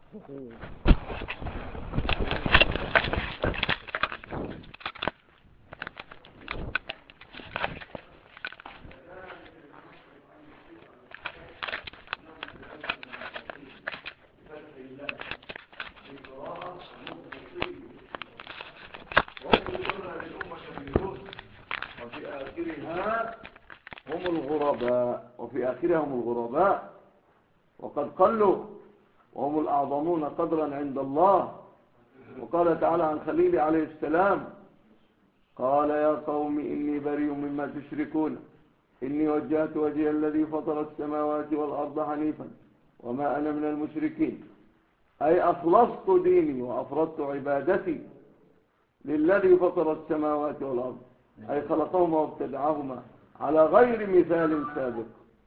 وفي آخرها هم الغرباء وقد قلوا وهم الأعظمون قدرا عند الله. وقال تعالى عن خليل عليه السلام: قال يا قوم إني بريء مما تشركون إني وجهت وجهي الذي فطر السماوات والأرض حنيفا وما أنا من المشركين، أي أخلصت ديني وأفردت عبادتي للذي فطر السماوات والأرض، أي خلقهما وابتدعهما على غير مثال سابق.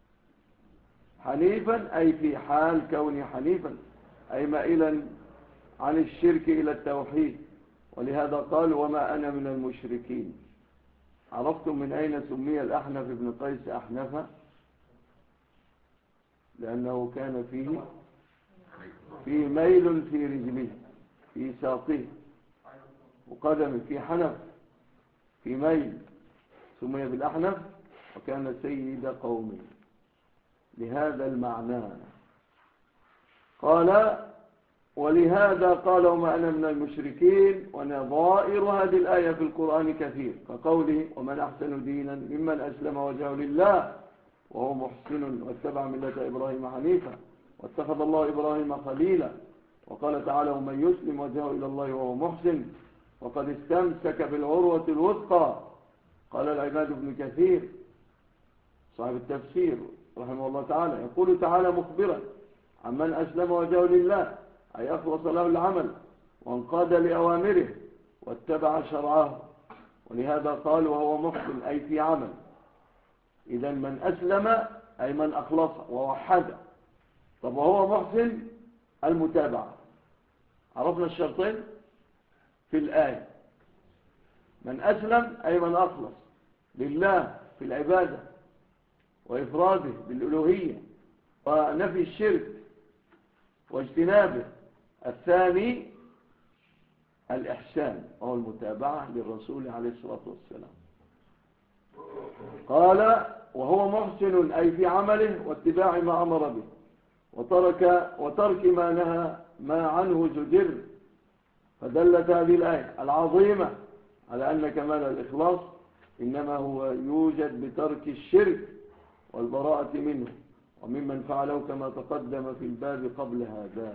حنيفا أي في حال كوني حنيفا، أي مائلا عن الشرك إلى التوحيد. ولهذا قال وما أنا من المشركين. عرفتم من أين سمي الأحنف بن قيس أحنفا؟ لأنه كان فيه ميل في رجله، في ساقه وقدمه، في حنف، في ميل، سمي بالأحنف وكان سيد قومه لهذا المعنى. قال ولهذا قال وما أنا من المشركين. ونظائر هذه الآية في القرآن كثير، كقوله ومن أحسن دينا ممن أسلم وجهه لله وهو محسن واتبع ملة إبراهيم حنيفا واتخذ الله إبراهيم خليلا. وقال تعالى ومن يسلم وجهه إلى الله وهو محسن وقد استمسك بالعروة الوثقى. قال العماد بن كثير صاحب التفسير رحمه الله تعالى يقول تعالى مخبرا عمن أسلم وجهه لله، أي أخلص له العمل وانقاد لأوامره واتبع شرعه. ولهذا قال وهو محسن أي في عمل. إذا من أسلم أي من أخلص ووحد. طب وهو محسن المتابعة. عرفنا الشرطين في الآية. من أسلم أي من أخلص لله في العبادة وإفراده بالألوهية ونفي الشرك واجتنابه. الثاني الإحسان وهو المتابعة للرسول عليه الصلاة والسلام. قال وهو محسن أي في عمله واتباع ما أمر به وترك ما نهى ما عنه زجر. فدلت هذه الآية العظيمة على أن كمال الإخلاص إنما هو يوجد بترك الشرك والبراءة منه وممن فعله كما تقدم في الباب قبل هذا.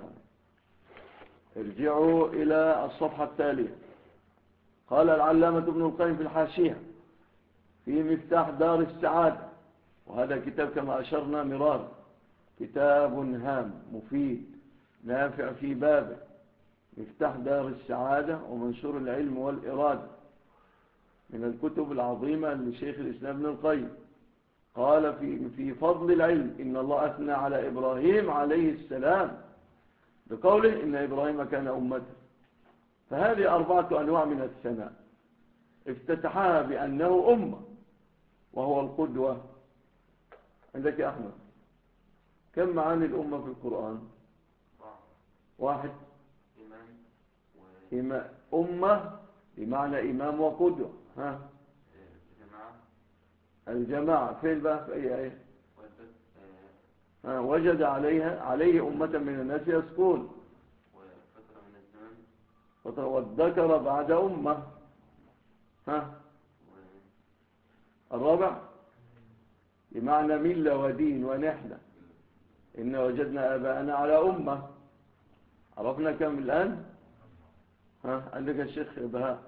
ارجعوا إلى الصفحة التالية. قال العلامة ابن القيم في الحاشية في مفتاح دار السعادة، وهذا كتاب كما أشرنا مرارا كتاب هام مفيد نافع في بابه، مفتاح دار السعادة ومنشور العلم والإرادة، من الكتب العظيمة لشيخ الإسلام ابن القيم. قال في فضل العلم إن الله أثنى على إبراهيم عليه السلام بقوله إن إبراهيم كان أمته. فهذه 4 أنواع من الثناء. افتتحها بأنه أمة وهو القدوة. عندك يا أحمد كم معاني الأمة في القرآن؟ 1. أمة بمعنى إمام وقدوة. ها الجماعة فين بقى في أي آية؟ وجد عليه أمة من الناس يسكون والذكر بعد أمة. الرابع بمعنى ملة ودين ونحلة إن وجدنا آباءنا على أمة. عرفنا كم الآن؟ عندك الشيخ بهاء.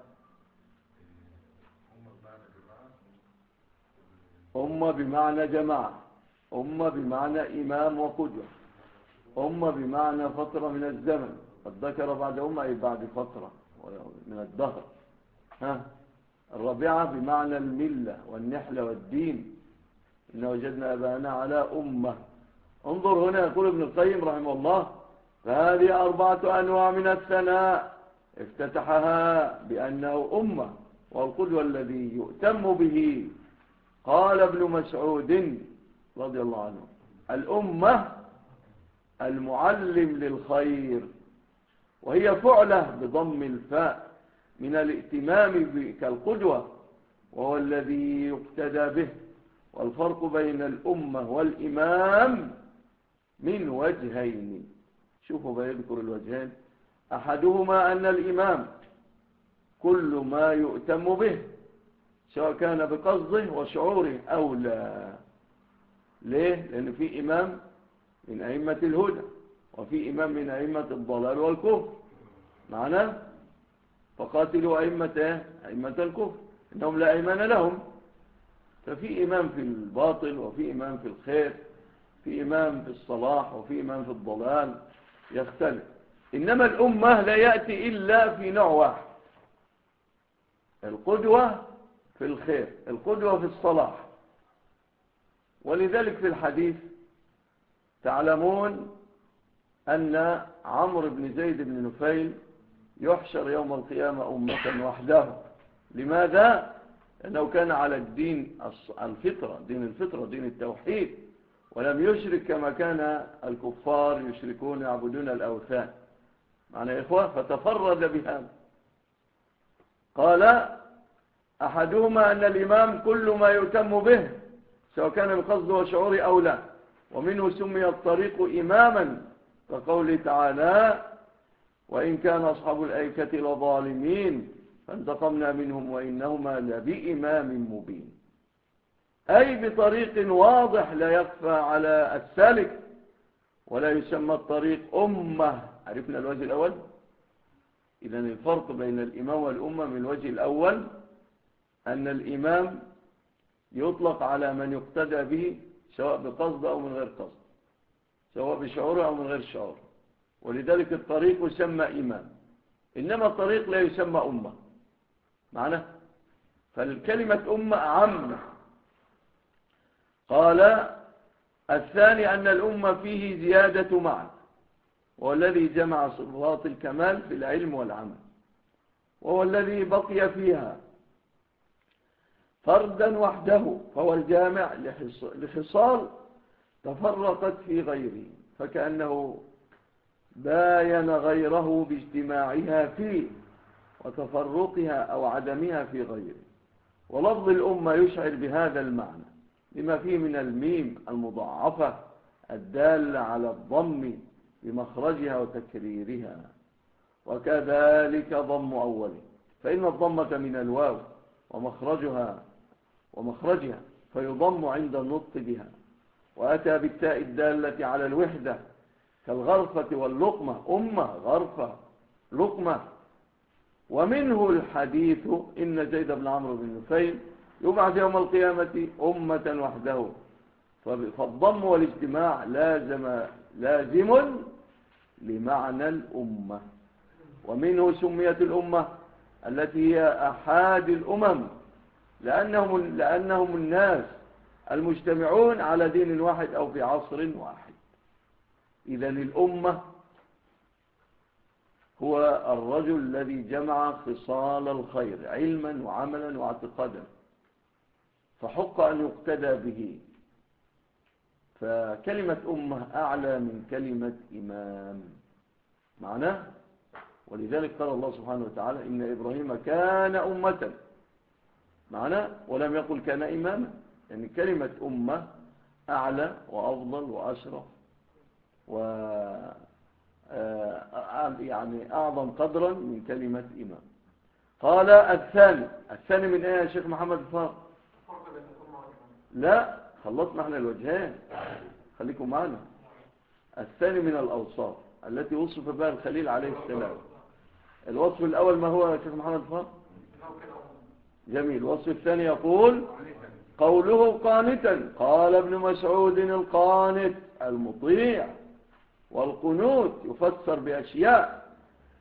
أمة بمعنى جماعة، أمة بمعنى إمام وقدوة، أمة بمعنى فترة من الزمن. الذكر بعد أمة أي بعد فترة من الدهر. الرابعة بمعنى الملة والنحلة والدين إن وجدنا أبانا على أمة. انظر هنا يقول ابن القيم رحمه الله فهذه 4 أنواع من الثناء افتتحها بأنه أمة والقدوة الذي يؤتم به. قال ابن مسعود رضي الله عنه الأمة المعلم للخير، وهي فعلة بضم الفاء من الائتمام كالقدوة، وهو الذي يقتدى به. والفرق بين الأمة والإمام من وجهين. شوفوا بيذكر الوجهين. أحدهما أن الإمام كل ما يؤتم به سواء كان بقصده وشعوره أو لا. ليه؟ لأن في إمام من أئمة الهدى وفي إمام من أئمة الضلال والكفر معنا. فقاتلوا أئمة الكفر إنهم لا إيمان لهم. ففي إمام في الباطل وفي إمام في الخير، في إمام في الصلاح وفي إمام في الضلال، يختلف. إنما الأمة لا يأتي إلا في نوع واحد: القدوة في الخير، القدوة في الصلاح. ولذلك في الحديث تعلمون أن عمرو بن زيد بن نفيل يحشر يوم القيامة أمة وحده. لماذا؟ لأنه كان على الدين الفطرة، دين الفطرة، دين التوحيد، ولم يشرك كما كان الكفار يشركون يعبدون الأوثان. معنى يا إخوة، فتفرد بهذا. قال أحدهما أن الإمام كل ما يتم به سواء كان بقصد وشعور أو لا، ومنه سمي الطريق إماما كقوله تعالى: وإن كان أصحاب الأيكة لظالمين فانتقمنا منهم وإنهما لبإمام مبين. أي بطريق واضح لا يخفى على السالك، ولا يسمى الطريق أمة. عرفنا الوجه الأول. إذن الفرق بين الإمام والأمة من الوجه الأول أن الإمام يطلق على من يقتدى به سواء بقصد أو من غير قصد، سواء بشعور أو من غير شعور، ولذلك الطريق يسمى إمام. إنما الطريق لا يسمى أمة معنا. فالكلمة أمة عامة. قال الثاني أن الأمة فيه زيادة معنى، وهو الذي جمع صفات الكمال في العلم والعمل، وهو الذي بقي فيها فردا وحده، فهو الجامع لخصال تفرقت في غيره، فكأنه باين غيره باجتماعها فيه وتفرقها أو عدمها في غيره. ولفظ الأمة يشعر بهذا المعنى لما فيه من الميم المضاعفة الدالة على الضم بمخرجها وتكريرها، وكذلك ضم أوله، فإن الضمة من الواو ومخرجها فيضم عند النطق بها. وأتى بالتاء الدالة على الوحدة كالغرفة واللقمة، أمة غرفة لقمة. ومنه الحديث إن زيد بن عمرو بن نفيل يبعث يوم القيامة أمة وحده، فالضم والاجتماع لازم لمعنى الأمة. ومنه سميت الأمة التي هي أحد الأمم، لأنهم الناس المجتمعون على دين واحد أو في عصر واحد. إذن الأمة هو الرجل الذي جمع خصال الخير علما وعملا واعتقادا، فحق أن يقتدى به. فكلمة أمة أعلى من كلمة إمام معناه. ولذلك قال الله سبحانه وتعالى إن إبراهيم كان أمة معناه، ولم يقل كان إماما. يعني كلمة أمة أعلى وأفضل وأشرف يعني أعظم قدرا من كلمة إمام. قال الثاني من إيه يا شيخ محمد الفار؟ لا، خلصنا احنا الوجهين، خليكم معنا. الثاني من الأوصاف التي وصف بها الخليل عليه السلام. الوصف الأول ما هو يا شيخ محمد الفار؟ جميل. الوصف الثاني يقول قوله قانتا. قال ابن مسعود القانت المطيع، والقنوت يفسر بأشياء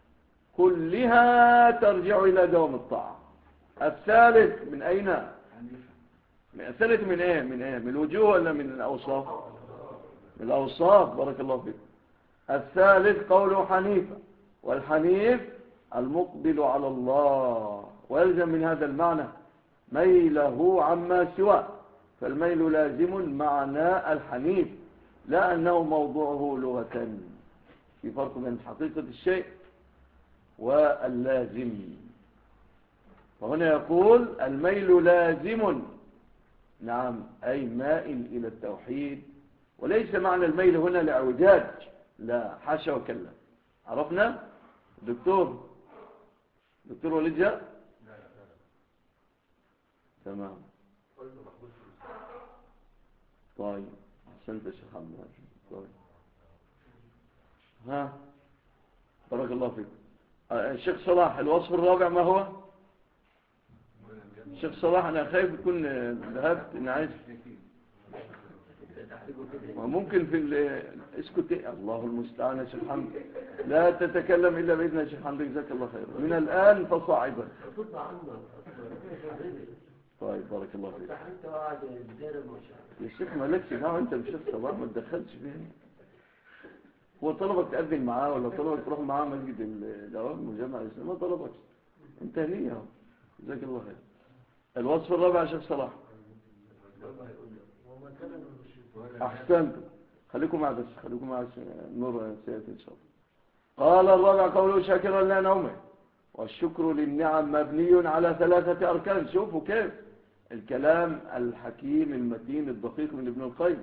كلها ترجع إلى دوام الطاعة. الثالث من أين؟ الثالث من إيه؟ من الوجوه ولا من الأوصاف؟ من الأوصاف، بارك الله فيك. الثالث قوله حنيفة، والحنيف المقبل على الله، ويلزم من هذا المعنى ميله عما سواه، فالميل لازم معنى الحنيف لا أنه موضوعه لغة. في فرق بين حقيقة الشيء واللازم. فهنا يقول الميل لازم، نعم، أي مائل إلى التوحيد، وليس معنى الميل هنا لعوجاج، لا، حاشا وكلا. عرفنا؟ دكتور وليد جاء؟ تمام. طيب أحسنت يا شيخ عبد العزيز. طيب ها، بارك الله فيك. الشيخ صلاح، الوصف الرابع ما هو؟ الشيخ صلاح أنا خايف يكون ذهبت، أنا عايز وممكن في اسكت. الله المستعان يا شيخ حمد، لا تتكلم إلا بإذن يا شيخ حمد، جزاك الله خير. من الآن فصاعدا. طيب بارك الله فيك يا شيخ، مالكش دعوة أنت بشيخ صلاح، ما تدخلش فيه. هو طلبك تأذن معاه ولا طلبك تروح معاه مسجد الأوام والجامعة الإسلامية؟ ما طلبك، أنت هنية اهو، جزاك الله خير. الوصف الرابع يا شيخ صلاح. أحسنتم، خليكم مع النور سيأتي إن شاء الله. قال الرابع قوله شاكرا لا نومه. والشكر للنعم مبني على 3 أركان. شوفوا كيف الكلام الحكيم المتين الدقيق من ابن القيم.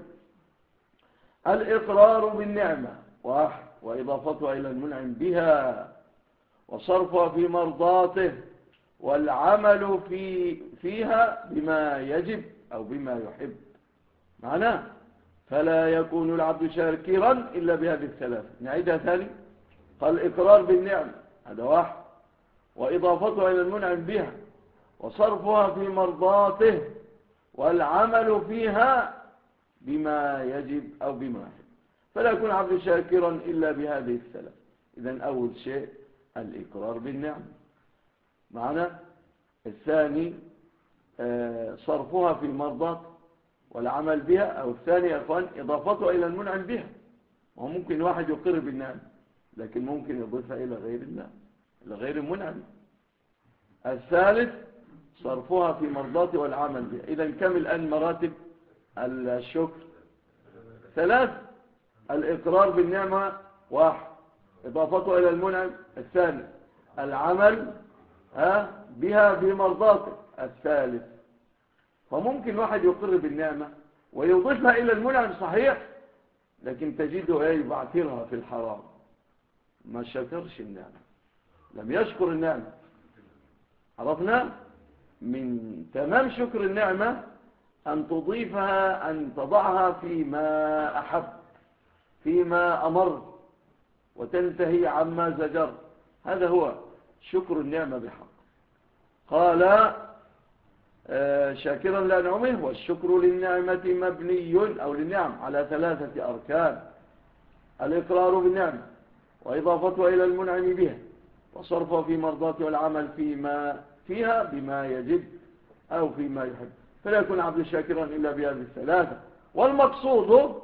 الإقرار بالنعمة واحد، وإضافتها إلى المنعم بها، وصرفها في مرضاته، والعمل فيها بما يجب أو بما يحب. معناه فلا يكون العبد شاكرا إلا بهذه الثلاثة. نعيدها ثاني. قال الإقرار بالنعمة، هذا واحد، وإضافتها إلى المنعم بها، وصرفها في مرضاته، والعمل فيها بما يجب أو بما يحب. فلا يكون عبد شاكرا إلا بهذه الثلاث. إذن أول شيء الإقرار بالنعمة معنا. الثاني صرفها في مرضات والعمل بها، أو الثاني يا أخوان إضافتها إلى المنعم بها. وممكن واحد يقر بالنعم لكن ممكن يضيفها إلى غير النعم، إلى غير المنعم. الثالث صرفها في مرضات والعمل بها. إذن كم الآن مراتب الشكر؟ 3. الإقرار بالنعمة واحد، إضافتها إلى المنعم الثاني، العمل بها في مرضاته الثالث. فممكن واحد يقر بالنعمة ويضيفها إلى المنعم صحيح، لكن تجده يبعثرها في الحرام، ما شكرش النعمة، لم يشكر النعمة. عرفنا من تمام شكر النعمة أن تضيفها، أن تضعها فيما أحب، فيما أمر، وتنتهي عما زجر. هذا هو شكر النعمة بحق. قال شاكرا لأنعمه. والشكر للنعمة مبني أو للنعم على 3 أركان. الإقرار بالنعمة، وإضافتها إلى المنعم بها، وصرفها في مرضاته، والعمل فيها بما يجب أو فيما يحب. فلا يكون عبد شاكرا إلا بهذه الثلاثة. والمقصود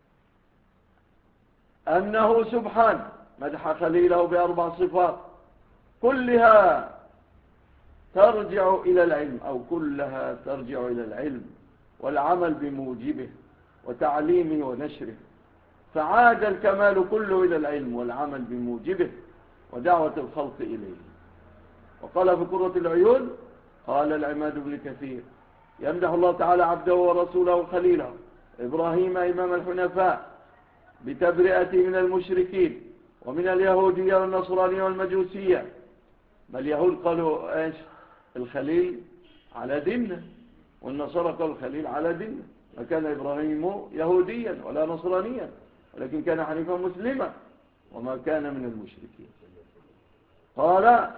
أنه سبحانه مدح خليله ب4 صفات كلها ترجع إلى العلم، أو كلها ترجع إلى العلم والعمل بموجبه وتعليمه ونشره. فعاد الكمال كله إلى العلم والعمل بموجبه ودعوة الخلق إليه. وقال في قرة العيون، قال العماد بن كثير يمدح الله تعالى عبده ورسوله وخليله إبراهيم إمام الحنفاء بتبرئته من المشركين ومن اليهودية والنصرانية والمجوسية. ما اليهود قالوا ايش؟ الخليل على ديننا، والنصارى قالوا الخليل على ديننا. فكان إبراهيم يهوديا ولا نصرانيا، ولكن كان حنيفا مسلما وما كان من المشركين. قال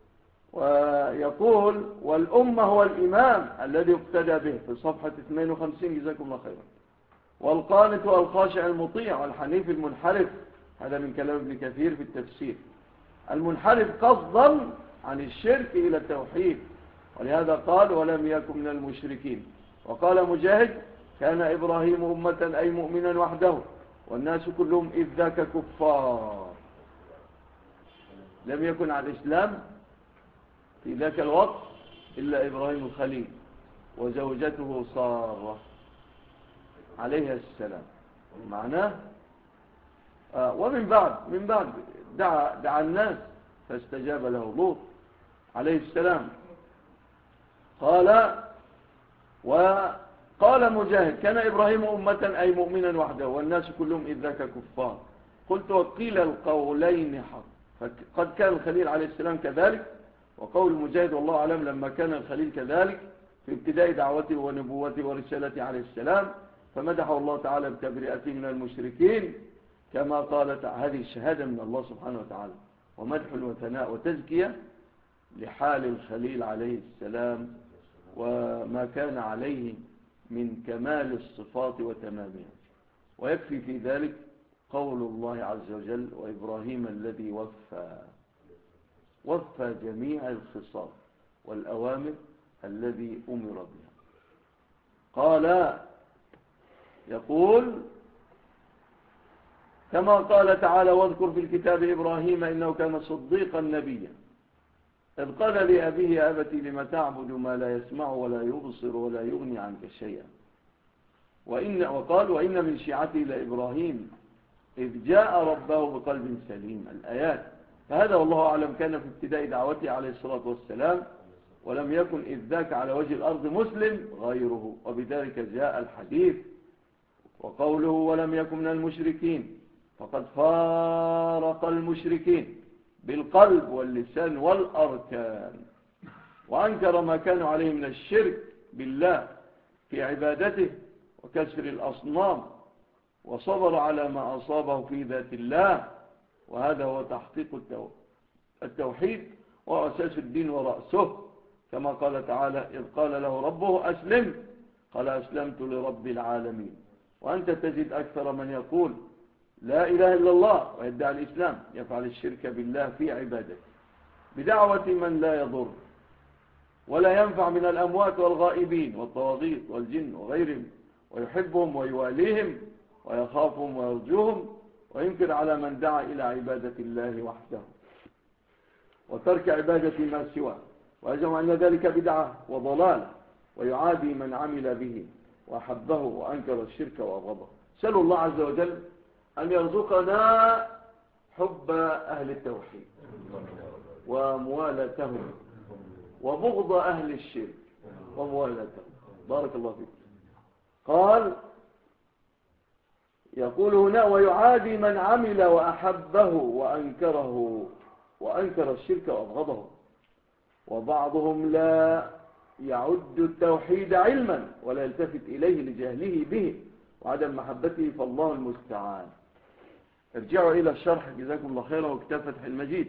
ويقول والأمة هو الإمام الذي اقتدى به في صفحة 52، جزاكم الله خيرا. والقانت والخاشع المطيع والحنيف المنحرف. هذا من كلام ابن كثير في التفسير. المنحرف قصدا عن الشرك إلى التوحيد، ولهذا قال ولم يكن من المشركين. وقال مجاهد كان إبراهيم أمة أي مؤمنا وحده، والناس كلهم إذ ذاك كفار. لم يكن على الإسلام في ذاك الوقت إلا إبراهيم الخليل وزوجته سارة عليها السلام. معناه ومن بعد دعا الناس فاستجاب له لوط عليه السلام. وقال مجاهد كان إبراهيم أمة أي مؤمنا وحده والناس كلهم إذ ذاك كفار. قلت وقيل القولين حق، فقد كان الخليل عليه السلام كذلك، وقول مجاهد والله أعلم لما كان الخليل كذلك في ابتداء دعوته ونبوته ورسالته عليه السلام، فمدحه الله تعالى بتبرئته من المشركين كما قالت. هذه الشهادة من الله سبحانه وتعالى ومدح وثناء وتزكية لحال الخليل عليه السلام وما كان عليه من كمال الصفات وتمامها. ويكفي في ذلك قول الله عز وجل وإبراهيم الذي وفى جميع الخصال والأوامر الذي أمر بها. قال يقول كما قال تعالى واذكر في الكتاب إبراهيم إنه كان صديقا نبيا إذ قال لأبيه يا أبت لم تعبد ما لا يسمع ولا يبصر ولا يغني عنك شيئا وقال وإن من شيعته لإبراهيم إذ جاء ربه بقلب سليم الآيات. فهذا والله أعلم كان في ابتداء دعوته عليه الصلاة والسلام، ولم يكن إذ ذاك على وجه الأرض مسلم غيره، وبذلك جاء الحديث. وقوله ولم يكن من المشركين فقد فارق المشركين بالقلب واللسان والأركان، وأنكر ما كانوا عليه من الشرك بالله في عبادته وكسر الأصنام، وصبر على ما أصابه في ذات الله، وهذا هو تحقيق التوحيد وأساس الدين ورأسه، كما قال تعالى إذ قال له ربه أسلم قال أسلمت لرب العالمين. وأنت تجد أكثر من يقول لا إله إلا الله ويدعي الإسلام يفعل الشرك بالله في عبادته بدعوة من لا يضر ولا ينفع من الأموات والغائبين والطواغيت والجن وغيرهم، ويحبهم ويواليهم ويخافهم ويرجوهم، وينكر على من دعا إلى عبادة الله وحده وترك عبادة ما سواه، ويجمع أن ذلك بدعة وضلال، ويعادي من عمل به وأحبه وأنكر الشرك وأبغضه. سألوا الله عز وجل أن يرزقنا حب أهل التوحيد وموالتهم وبغض أهل الشرك وموالتهم. بارك الله فيك. قال يقول هنا ويعادي من عمل وأحبه وأنكر الشرك وأبغضه. وبعضهم لا يعد التوحيد علما ولا يلتفت إليه لجهله به وعدم محبته، فالله المستعان. ارجعوا إلى الشرح جزاكم الله خيرا وكتاب فتح المجيد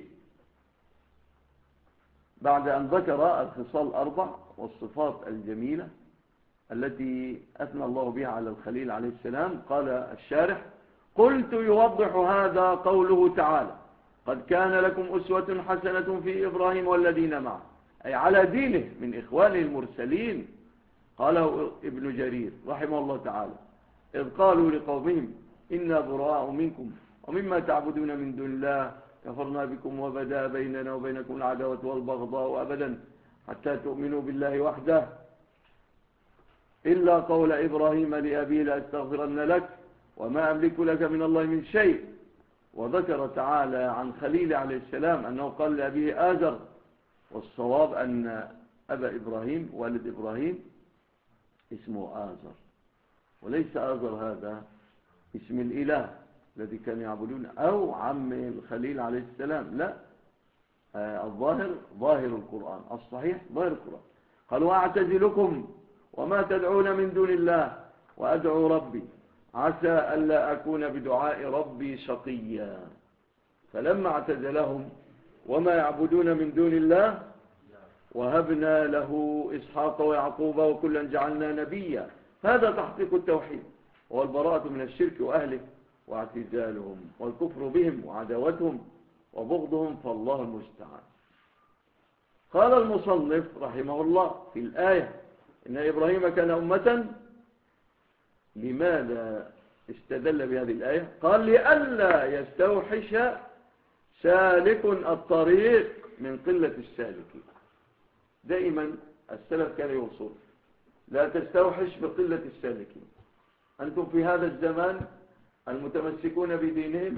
بعد أن ذكر الخصال الأربع والصفات الجميلة التي أثنى الله بها على الخليل عليه السلام. قال الشارح قلت يوضح هذا قوله تعالى قد كان لكم أسوة حسنة في إبراهيم والذين معه، أي على دينه من إخوانه المرسلين. قاله ابن جرير رحمه الله تعالى إذ قالوا لقومهم إنا براء منكم ومما تعبدون من دون الله كفرنا بكم وبدا بيننا وبينكم العداوة والبغضاء أبدا حتى تؤمنوا بالله وحده إلا قول إبراهيم لأبيه لأستغفرن لك وما أملك لك من الله من شيء. وذكر تعالى عن خليل عليه السلام أنه قال لأبيه آزر، والصواب أن أبا إبراهيم والد إبراهيم اسمه آزر، وليس آزر هذا اسم الإله الذي كانوا يعبدون أو عم الخليل عليه السلام، لا، الظاهر ظاهر القرآن الصحيح ظاهر القرآن. قالوا أعتزلكم وما تدعون من دون الله وأدعو ربي عسى ألا أكون بدعاء ربي شقيا. فلما اعتزلهم وما يعبدون من دون الله وهبنا له إسحاق ويعقوب وكلا جعلنا نبيا. هذا تحقيق التوحيد والبراءة من الشرك وأهله واعتزالهم والكفر بهم وعداوتهم وبغضهم، فالله المستعان. قال المصنف رحمه الله في الآية إن إبراهيم كان أمة. لماذا استدل بهذه الآية؟ قال لئلا يستوحش سالك الطريق من قلة السالكين. دائما السلف كان يوصل لا تستوحش بقلة السالكين. أنتم في هذا الزمان المتمسكون بدينهم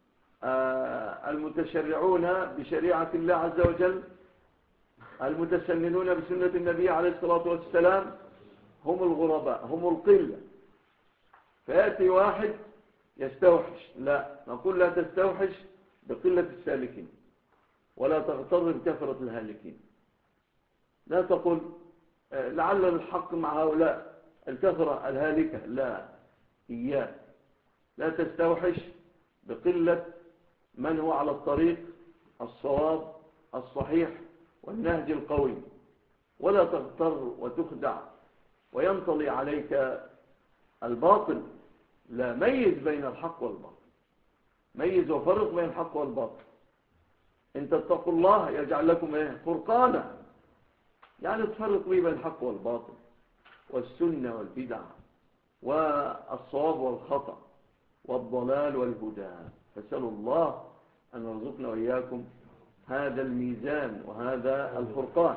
المتشرعون بشريعة الله عز وجل المتسننون بسنة النبي عليه الصلاة والسلام هم الغرباء، هم القلة. فيأتي واحد يستوحش، لا نقول لا تستوحش بقلة السالكين ولا تغتر بكثرة الهالكين. لا تقول لعل الحق مع هؤلاء الكثرة الهالكة، لا، إياك لا تستوحش بقلة من هو على الطريق الصواب الصحيح والنهج القوي، ولا تغتر وتخدع وينطلي عليك الباطل. لا، ميز بين الحق والباطل، ميز وفرق بين الحق والباطل. إن تتقوا الله يجعل لكم فرقانا، يعني تفرق بين الحق والباطل والسنة والبدع والصواب والخطأ والضلال والهدى. فسألوا الله أن يرزقنا وإياكم هذا الميزان وهذا الفرقان.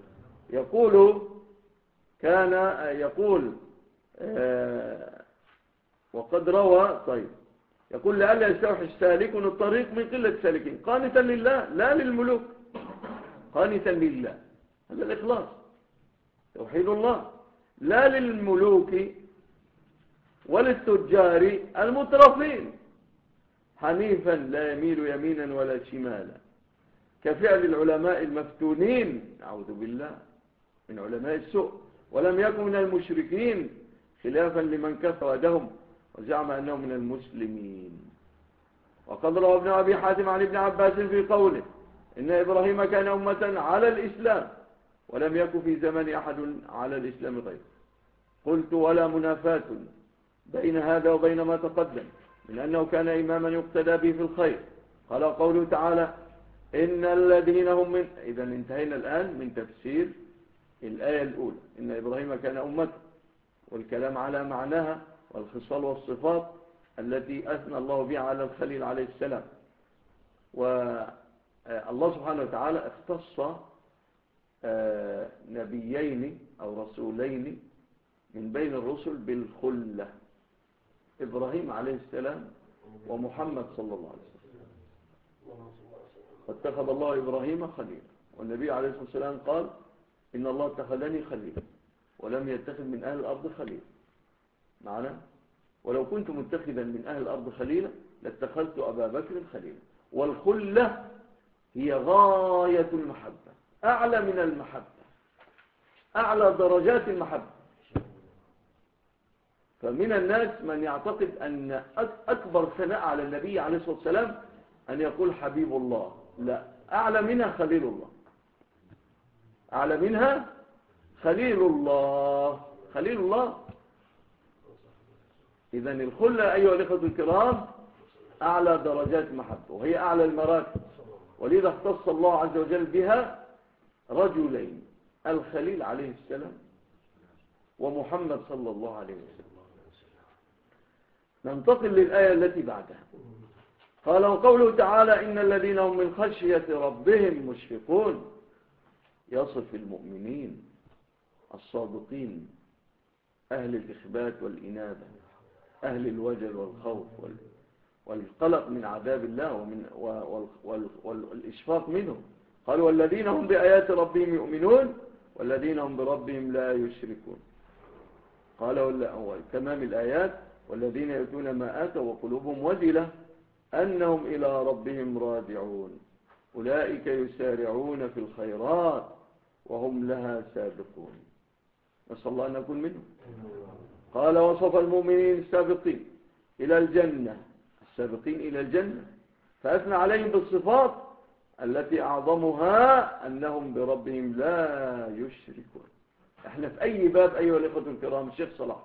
يقول وقد روى. طيب، يقول لئلا يستوحش سالك الطريق من قلة سالكين قانتا لله لا للملوك، قانتا لله، هذا الإخلاص توحيد الله، لا للملوك وللتجار المترفين، حنيفا لا يميل يمينا ولا شمالا، كفعل العلماء المفتونين، أعوذ بالله من علماء السوء، ولم يكن من المشركين، خلافا لمن كفر يدهم وزعم أنه من المسلمين. وقد روى ابن أبي حاتم عن ابن عباس في قوله إن إبراهيم كان أمة على الإسلام ولم يكن في زمن أحد على الإسلام غيره. قلت ولا منافاة بين هذا وبين ما تقدم من أنه كان إماما يقتدى به في الخير. قال قوله تعالى إن الذين هم من. إذا انتهينا الآن من تفسير الآية الأولى إن إبراهيم كان أمة، والكلام على معناها والخصال والصفات التي أثنى الله بها على الخليل عليه السلام. والله سبحانه وتعالى اختص نبيين أو رسولين من بين الرسل بالخلة، إبراهيم عليه السلام ومحمد صلى الله عليه وسلم. واتخذ الله إبراهيم خليلا، والنبي عليه الصلاة والسلام قال إن الله اتخذني خليلا ولم يتخذ من أهل الأرض خليلا. معنا؟ ولو كنت متخذا من أهل الأرض خليلا لاتخذت أبا بكر خليلا. والخلة هي غاية المحبة، أعلى من المحبة، أعلى درجات المحبة. فمن الناس من يعتقد أن أكبر ثناء على النبي عليه الصلاة والسلام أن يقول حبيب الله. لا، أعلى منها خليل الله، أعلى منها خليل الله، خليل الله. إذن الخلة أيها الإخوة الكرام أعلى درجات المحبة وهي أعلى المراتب، ولذا اختص الله عز وجل بها رجلين، الخليل عليه السلام ومحمد صلى الله عليه وسلم. ننتقل للآية التي بعدها. قال وقوله تعالى إن الذين هم من خشية ربهم مشفقون، يصف المؤمنين الصادقين أهل الإخبات والإنابة، أهل الوجل والخوف والقلق من عذاب الله والإشفاق منه. قال والذين هم بآيات ربهم يؤمنون والذين هم بربهم لا يشركون. قال تمام الآيات والذين يؤتون ما آتوا وقلوبهم وجلة أنهم إلى ربهم راجعون أولئك يسارعون في الخيرات وهم لها سابقون. نسأل الله أن نكون منهم. قال وصف المؤمنين السابقين إلى الجنة، السابقين إلى الجنة، فأثنى عليهم بالصفات التي أعظمها أنهم بربهم لا يشركون. احنا في أي باب أيها الإخوة الكرام؟ الشيخ صلاح،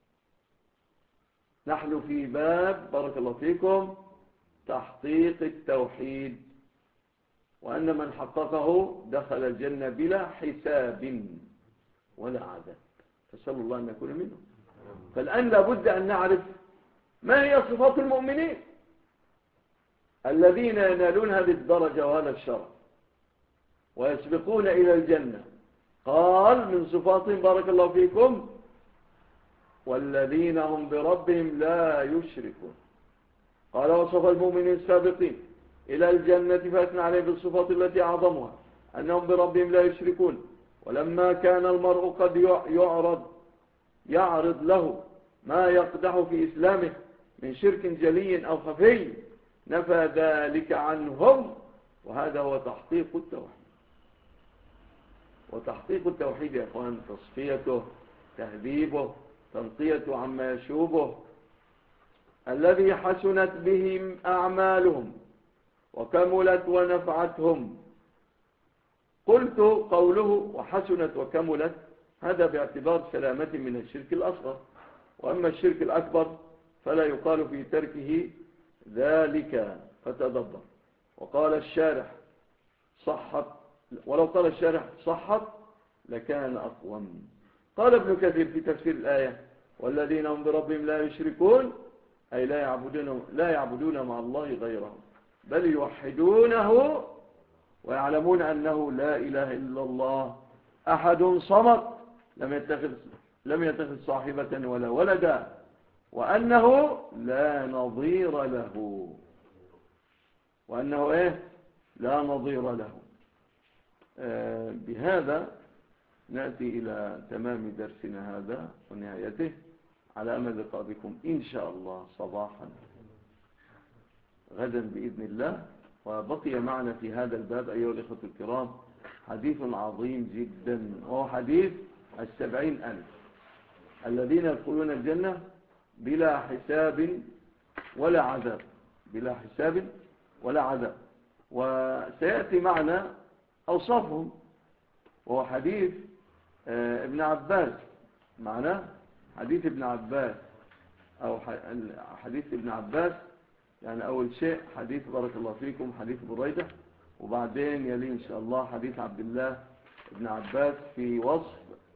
نحن في باب بارك الله فيكم تحقيق التوحيد، وأن من حققه دخل الجنة بلا حساب ولا عذاب. فسأل الله أن نكون منهم. فالآن لابد أن نعرف ما هي صفات المؤمنين الذين ينالون هذه الدرجة وهذا الشرف ويسبقون إلى الجنة. قال من صفاتهم بارك الله فيكم والذين هم بربهم لا يشركون. قال وصف المؤمنين السابقين إلى الجنة فأثنى عليهم بالصفات التي أعظمها أنهم بربهم لا يشركون. ولما كان المرء قد يعرض له ما يقدح في إسلامه من شرك جلي أو خفي نفى ذلك عنهم، وهذا هو تحقيق التوحيد. وتحقيق التوحيد يا أخوان تصفيته، تهذيبه، تنقيته عما يشوبه، الذي حسنت بهم أعمالهم وكملت ونفعتهم. قلت قوله وحسنت وكملت هذا باعتبار سلامة من الشرك الأصغر، وأما الشرك الأكبر فلا يقال في تركه ذلك. فتدبر. وقال الشارح صحت، ولو قال الشارح صحت لكان أقوم. قال ابن كثير في تفسير الآية والذين هم بربهم لا يشركون أي لا يعبدون مع الله غيره بل يوحدونه ويعلمون أنه لا إله إلا الله أحد صمد لم يتخذ صاحبة ولا ولدا وأنه لا نظير له. وأنه لا نظير له. بهذا نأتي إلى تمام درسنا هذا ونهايته، على أمل لقاء بكم إن شاء الله صباحا غدا بإذن الله. وبقي معنا في هذا الباب أيها الإخوة الكرام حديث عظيم جدا، وهو حديث 70,000 الذين يدخلون الجنة بلا حساب ولا عذاب. بلا حساب ولا عذاب. وسيأتي معنا أوصافهم، وهو حديث ابن عباس. معناه حديث ابن عباس أو حديث ابن عباس. يعني أول شيء حديث بارك الله فيكم حديث بريدة، وبعدين يلي إن شاء الله حديث عبد الله ابن عباس في وصف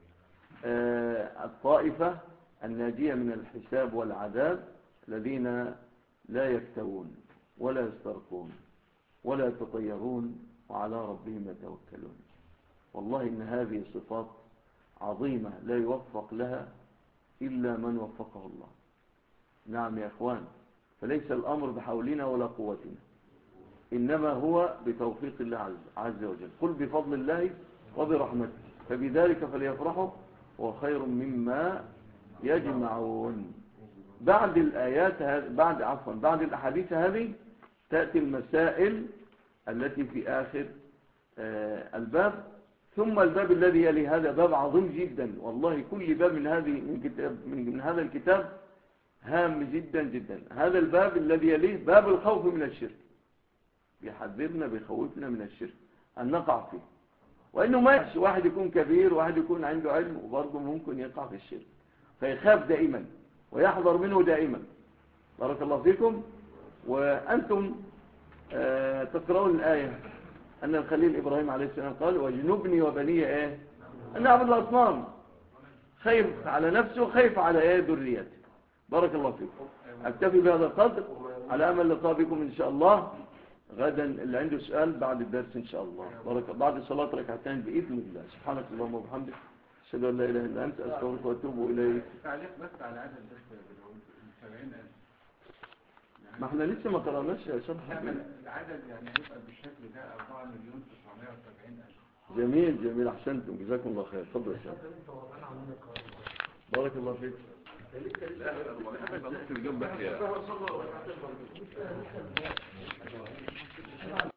الطائفة الناجية من الحساب والعذاب الذين لا يكتوون ولا يسترقون ولا يتطيرون وعلى ربهم يتوكلون. والله إن هذه صفات عظيمة لا يوفق لها إلا من وفقه الله. نعم يا أخوان، فليس الأمر بحولنا ولا قوتنا، إنما هو بتوفيق الله عز وجل. قل بفضل الله وبرحمته فبذلك فليفرحوا وخير مما يجمعون. بعد الآيات بعد الأحاديث هذه تأتي المسائل التي في آخر الباب، ثم الباب الذي يلي هذا باب عظيم جدا. والله كل باب من هذا الكتاب هام جدا جدا. هذا الباب الذي يليه باب الخوف من الشرك، بيحذرنا بيخوفنا من الشرك أن نقع فيه. وإنه ما يحش واحد يكون كبير وواحد يكون عنده علم وبرضه ممكن يقع في الشرك، فيخاف دائما ويحذر منه دائما. بارك الله فيكم. وأنتم تقرؤون الآية أن الخليل إبراهيم عليه السلام قال واجنبني وبني أن نعبد الأصنام. خايف على نفسه وخايف على ذريته. بارك الله فيكم. أكتفي بهذا القدر على أمل لقاء بكم إن شاء الله غدا. اللي عنده سؤال بعد الدرس إن شاء الله بعد الصلاة ركعتين بإذن الله. سبحانك اللهم وبحمدك أشهد أن لا إله إلا أنت أستغفرك وأتوب إليك. تعليق بس على عدد بس 70,000. ما احنا لسه ما قرأناش يا شرح. العدد يعني هيبقى بالشكل ده 4,970,000. جميل أحسنتم جزاكم الله خير. تفضل يا شرح. بارك الله فيك. لا